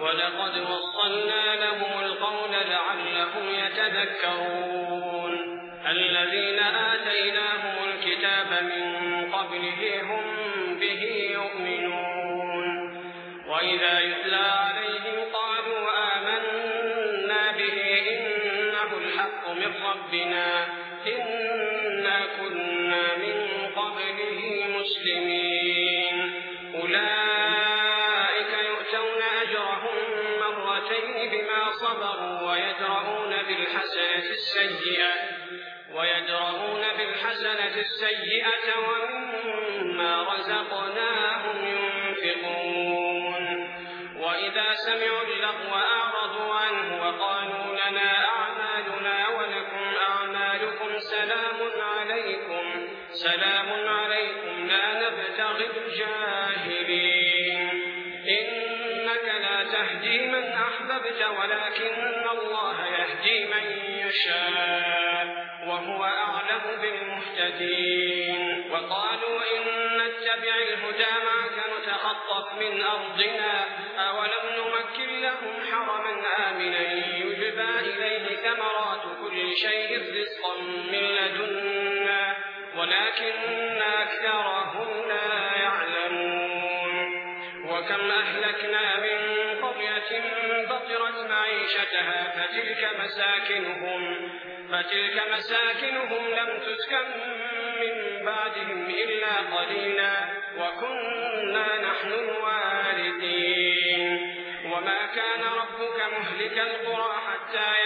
ولقد وصلنا لهم القول لعلهم يتذكرون الذين آتيناهم الكتاب من قبله هم به يؤمنون وإذا يتلى عليهم قالوا آمنا به إنه الحق من ربنا إنا كنا من قبله مسلمين أولئك يؤتون أجرهم مرتين بما صبروا ويدرؤون بالحسنة السيئة ومما رزقناهم ينفقون وإذا سمعوا اللغو أعرضوا عنه وقالوا لنا أعمالنا ولكم أعمالكم سلام عليكم لا نبتغي الجاهلين إنك لا تهدي من أحببت ولكن الله يهدي من يشاء وهو أعلم بالمهتدين وقالوا إن نتبع الهدى معك نتخطف من أرضنا أولم نمكن لهم حرما آمنا يجبى إليه ثمرات كل شيء رزقا من لدنا ولكن أكثرهم لا يعلمون وكم أهلكنا من قرية بطرت معيشتها فتلك مساكنهم لم تسكن من بعدهم إلا قليلا وكنا نحن الوارثين وما كان ربك مهلك القرى حتى